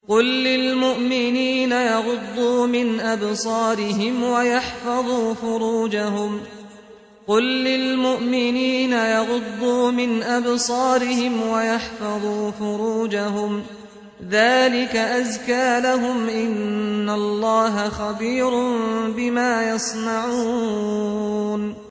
قل للمؤمنين يغضوا من أبصارهم ويحفظوا فروجهم ذلك أزكى لهم إن الله خبير بما يصنعون